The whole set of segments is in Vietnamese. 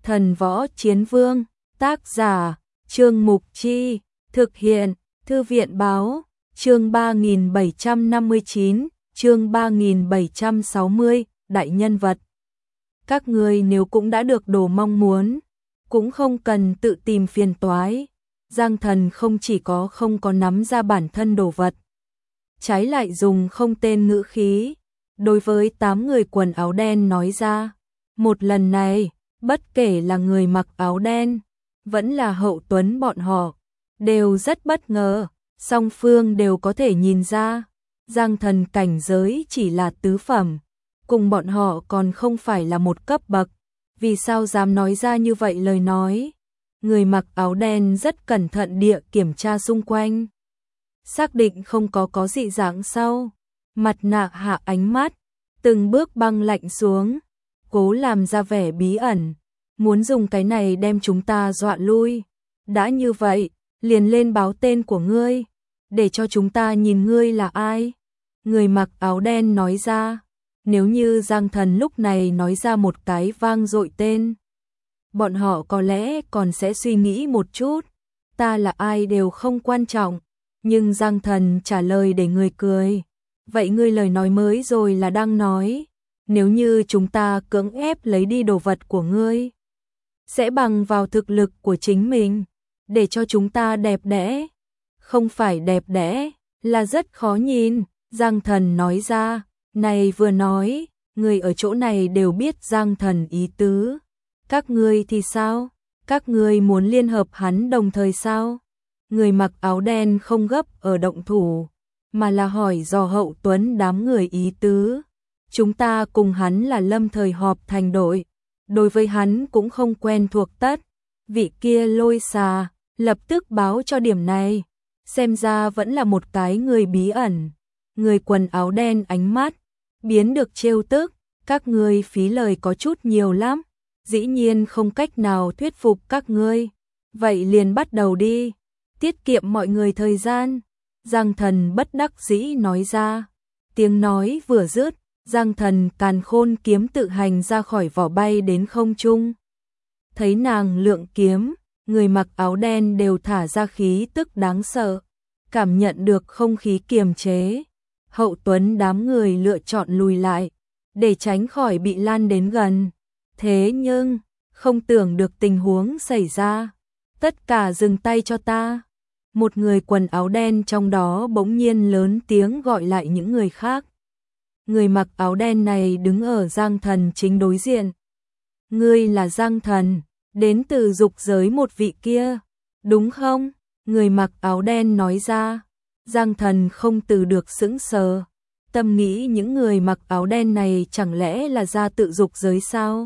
Thần Võ Chiến Vương, tác giả, Trương Mục Chi, thực hiện, Thư viện Báo, chương 3759, chương 3760, đại nhân vật. Các ngươi nếu cũng đã được đồ mong muốn, cũng không cần tự tìm phiền toái. Giang Thần không chỉ không có nắm ra bản thân đồ vật, trái lại dùng không tên ngữ khí, đối với 8 người quần áo đen nói ra. Một lần này, bất kể là người mặc áo đen, vẫn là Hậu Tuấn bọn họ, đều rất bất ngờ, song phương đều có thể nhìn ra, Giang Thần cảnh giới chỉ là tứ phẩm, cùng bọn họ còn không phải là một cấp bậc, vì sao dám nói ra như vậy lời nói. Người mặc áo đen rất cẩn thận địa kiểm tra xung quanh, xác định không có dị dạng sau, mặt nạ hạ ánh mắt, từng bước băng lạnh xuống, cố làm ra vẻ bí ẩn, muốn dùng cái này đem chúng ta dọa lui. Đã như vậy, liền lên báo tên của ngươi, để cho chúng ta nhìn ngươi là ai. Người mặc áo đen nói ra, nếu như Giang Thần lúc này nói ra một cái vang dội tên, bọn họ có lẽ còn sẽ suy nghĩ một chút, ta là ai đều không quan trọng, nhưng Giang Thần trả lời để người cười. Vậy ngươi lời nói mới rồi là đang nói, nếu như chúng ta cưỡng ép lấy đi đồ vật của ngươi, sẽ bằng vào thực lực của chính mình, để cho chúng ta đẹp đẽ. Không phải đẹp đẽ, là rất khó nhìn, Giang Thần nói ra. Này vừa nói, người ở chỗ này đều biết Giang Thần ý tứ. Các ngươi thì sao? Các ngươi muốn liên hợp hắn đồng thời sao? Người mặc áo đen không gấp ở động thủ, mà là hỏi dò Hậu Tuấn đám người ý tứ. Chúng ta cùng hắn là lâm thời họp thành đội, đối với hắn cũng không quen thuộc tất. Vị kia Lôi Xà lập tức báo cho điểm này, xem ra vẫn là một cái người bí ẩn. Người quần áo đen ánh mắt biến được trêu tức, các ngươi phí lời có chút nhiều lắm, dĩ nhiên không cách nào thuyết phục các ngươi. Vậy liền bắt đầu đi, tiết kiệm mọi người thời gian. Giang Thần bất đắc dĩ nói ra. Tiếng nói vừa dứt, Giang Thần càn khôn kiếm tự hành ra khỏi vỏ bay đến không trung. Thấy nàng lượng kiếm, người mặc áo đen đều thả ra khí tức đáng sợ, cảm nhận được không khí kiềm chế. Hậu Tuấn đám người lựa chọn lùi lại, để tránh khỏi bị lan đến gần. Thế nhưng, không tưởng được tình huống xảy ra. Tất cả dừng tay cho ta. Một người quần áo đen trong đó bỗng nhiên lớn tiếng gọi lại những người khác. Người mặc áo đen này đứng ở Giang Thần chính đối diện. Ngươi là Giang Thần, đến từ dục giới một vị kia, đúng không? Người mặc áo đen nói ra. Giang Thần không từ được sững sờ, tâm nghĩ những người mặc áo đen này chẳng lẽ là ra tự dục giới sao?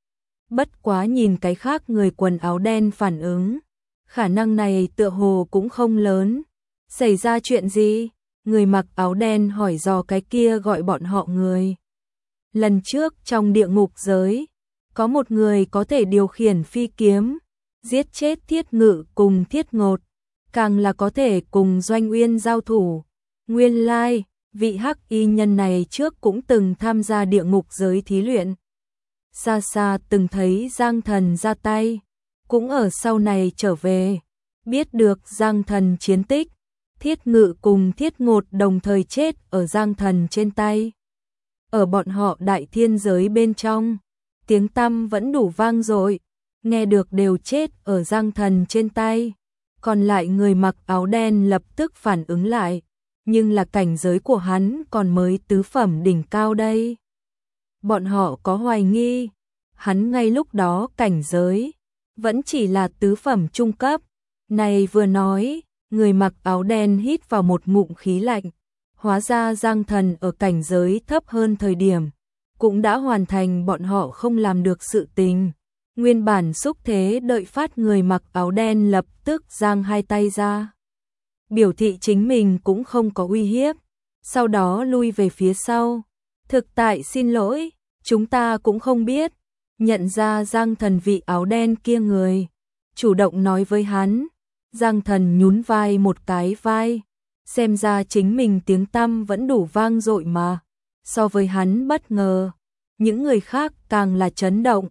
Bất quá nhìn cái khác người quần áo đen phản ứng, khả năng này tựa hồ cũng không lớn. Xảy ra chuyện gì? Người mặc áo đen hỏi dò cái kia gọi bọn họ người. Lần trước trong địa ngục giới, có một người có thể điều khiển phi kiếm, giết chết Thiết Ngự cùng Thiết Ngột, càng là có thể cùng Doanh Uyên giao thủ. Nguyên lai, vị hắc y nhân này trước cũng từng tham gia địa ngục giới thí luyện. Xa xa từng thấy Giang Thần ra tay, cũng ở sau này trở về, biết được Giang Thần chiến tích. Thiết Ngự cùng Thiết Ngột đồng thời chết ở Giang Thần trên tay. Ở bọn họ đại thiên giới bên trong, tiếng tăm vẫn đủ vang dội, nghe được đều chết ở Giang Thần trên tay. Còn lại người mặc áo đen lập tức phản ứng lại, nhưng là cảnh giới của hắn còn mới tứ phẩm đỉnh cao đây. Bọn họ có hoài nghi, hắn ngay lúc đó cảnh giới vẫn chỉ là tứ phẩm trung cấp. Này vừa nói, người mặc áo đen hít vào một ngụm khí lạnh, hóa ra Giang Thần ở cảnh giới thấp hơn thời điểm, cũng đã hoàn thành bọn họ không làm được sự tình. Nguyên bản xúc thế đợi phát người mặc áo đen lập tức giang hai tay ra, biểu thị chính mình cũng không có uy hiếp, sau đó lui về phía sau. Thực tại xin lỗi, chúng ta cũng không biết. Nhận ra Giang Thần vị áo đen kia người, chủ động nói với hắn. Giang Thần nhún vai một cái vai, xem ra chính mình tiếng tăm vẫn đủ vang dội mà. So với hắn bất ngờ, những người khác càng là chấn động.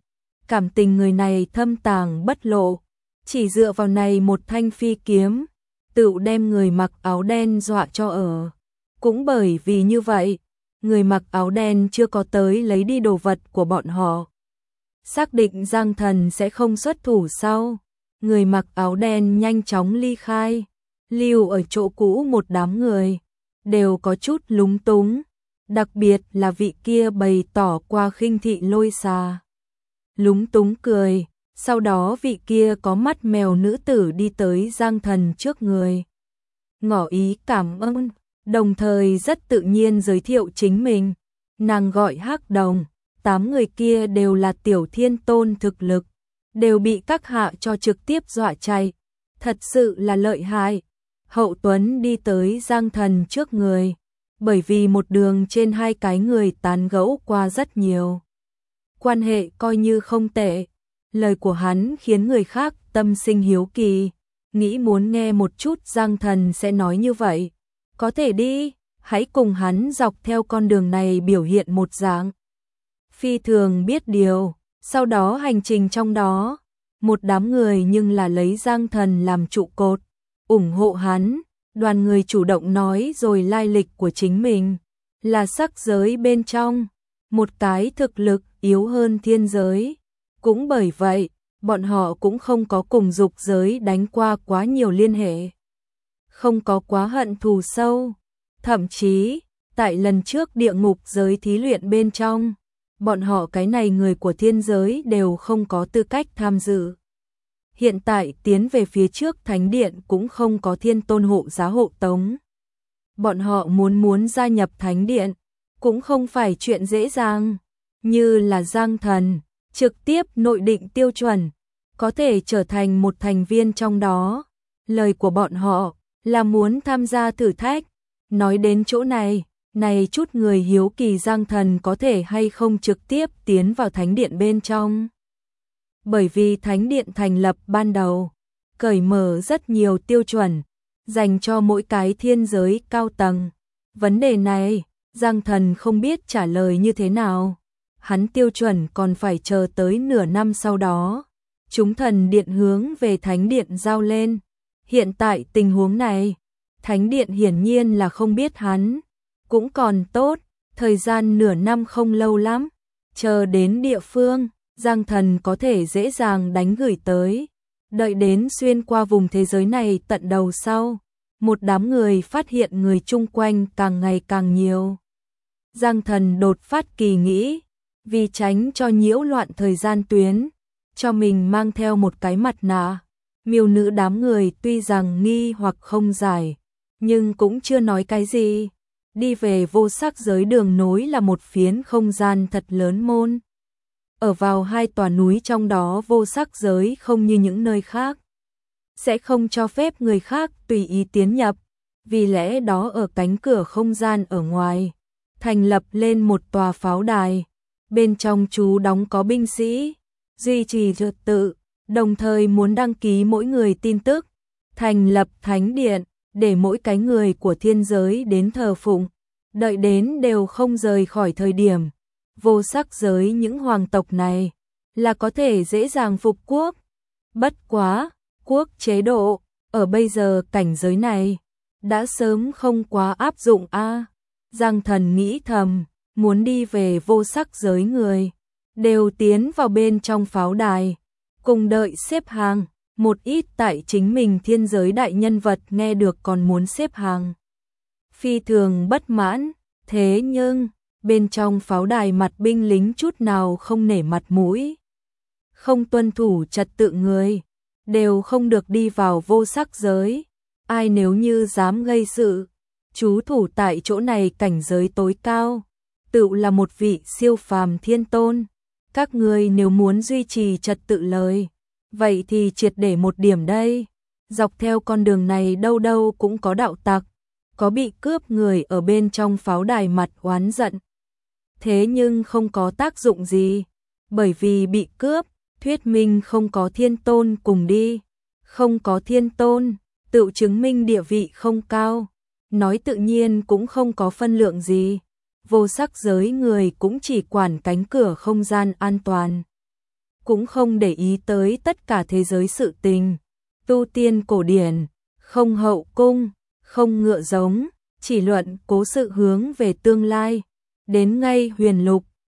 cảm tình người này thâm tàng bất lộ, chỉ dựa vào này một thanh phi kiếm, tựu đem người mặc áo đen dọa cho ở. Cũng bởi vì như vậy, người mặc áo đen chưa có tới lấy đi đồ vật của bọn họ. Xác định Giang Thần sẽ không xuất thủ sau, người mặc áo đen nhanh chóng ly khai, lưu ở chỗ cũ một đám người, đều có chút lúng túng, đặc biệt là vị kia bày tỏ qua khinh thị Lôi Xà. Lúng túng cười, sau đó vị kia có mắt mèo nữ tử đi tới Giang Thần trước người. Ngỏ ý cảm ơn, đồng thời rất tự nhiên giới thiệu chính mình. Nàng gọi Hắc Đồng, 8 người kia đều là tiểu thiên tôn thực lực, đều bị các hạ cho trực tiếp dọa chạy, thật sự là lợi hại. Hậu Tuấn đi tới Giang Thần trước người, bởi vì một đường trên hai cái người tán gẫu qua rất nhiều. Quan hệ coi như không tệ, lời của hắn khiến người khác tâm sinh hiếu kỳ, nghĩ muốn nghe một chút Giang Thần sẽ nói như vậy. Có thể đi, hãy cùng hắn dọc theo con đường này biểu hiện một dạng phi thường biết điều, sau đó hành trình trong đó, một đám người nhưng là lấy Giang Thần làm trụ cột, ủng hộ hắn, đoàn người chủ động nói rồi lai lịch của chính mình, là sắc giới bên trong, một cái thực lực yếu hơn thiên giới, cũng bởi vậy, bọn họ cũng không có cùng dục giới đánh qua quá nhiều liên hệ, không có quá hận thù sâu, thậm chí, tại lần trước địa ngục giới thí luyện bên trong, bọn họ cái này người của thiên giới đều không có tư cách tham dự. Hiện tại tiến về phía trước thánh điện cũng không có thiên tôn hộ giá hộ tống. Bọn họ muốn gia nhập thánh điện, cũng không phải chuyện dễ dàng, như là Giang Thần, trực tiếp nội định tiêu chuẩn, có thể trở thành một thành viên trong đó. Lời của bọn họ là muốn tham gia thử thách. Nói đến chỗ này, chút người hiếu kỳ Giang Thần có thể hay không trực tiếp tiến vào thánh điện bên trong. Bởi vì thánh điện thành lập ban đầu, cởi mở rất nhiều tiêu chuẩn, dành cho mỗi cái thiên giới cao tầng. Vấn đề này, Giang Thần không biết trả lời như thế nào. Hắn tiêu chuẩn còn phải chờ tới nửa năm sau đó. Chúng thần điện hướng về thánh điện giao lên. Hiện tại tình huống này, thánh điện hiển nhiên là không biết hắn. Cũng còn tốt, thời gian nửa năm không lâu lắm. Chờ đến địa phương, Giang Thần có thể dễ dàng đánh gửi tới. Đợi đến xuyên qua vùng thế giới này tận đầu sau, một đám người phát hiện người chung quanh càng ngày càng nhiều. Giang Thần đột phát kỳ nghĩ, vì tránh cho nhiễu loạn thời gian tuyến, cho mình mang theo một cái mặt nạ. Miêu nữ đám người tuy rằng nghi hoặc không giải, nhưng cũng chưa nói cái gì. Đi về vô sắc giới đường nối là một phiến không gian thật lớn môn. Ở vào hai tòa núi trong đó vô sắc giới không như những nơi khác. Sẽ không cho phép người khác tùy ý tiến nhập. Vì lẽ đó ở cánh cửa không gian ở ngoài, thành lập lên một tòa pháo đài. Bên trong trú đóng có binh sĩ, duy trì trật tự, đồng thời muốn đăng ký mỗi người tin tức. Thành lập thánh điện, để mỗi cái người của thiên giới đến thờ phụng. Đợi đến đều không rời khỏi thời điểm. Vô sắc giới những hoàng tộc này là có thể dễ dàng phục quốc. Bất quá, quốc chế độ, ở bây giờ cảnh giới này, đã sớm không quá áp dụng a. Giang Thần nghĩ thầm, muốn đi về vô sắc giới người, đều tiến vào bên trong pháo đài, cùng đợi xếp hàng. Một ít tại chính mình thiên giới đại nhân vật nghe được còn muốn xếp hàng. Phi thường bất mãn, thế nhưng bên trong pháo đài mặt binh lính chút nào không nể mặt mũi, không tuân thủ trật tự người, đều không được đi vào vô sắc giới. Ai nếu như dám gây sự, trú thủ tại chỗ này cảnh giới tối cao, tự là một vị siêu phàm thiên tôn. Các ngươi nếu muốn duy trì trật tự lời, vậy thì triệt để một điểm đây. Dọc theo con đường này đâu đâu cũng có đạo tặc, có bị cướp người ở bên trong pháo đài mặt oán giận. Thế nhưng không có tác dụng gì, bởi vì bị cướp, thuyết minh không có thiên tôn cùng đi. Không có thiên tôn, tự chứng minh địa vị không cao, nói tự nhiên cũng không có phân lượng gì. Vô sắc giới người cũng chỉ quản cánh cửa không gian an toàn. cũng không để ý tới tất cả thế giới sự tình. Tu tiên cổ điển, không hậu cung, không ngựa giống, chỉ luận cố sự hướng về tương lai. Đến ngay huyền lục,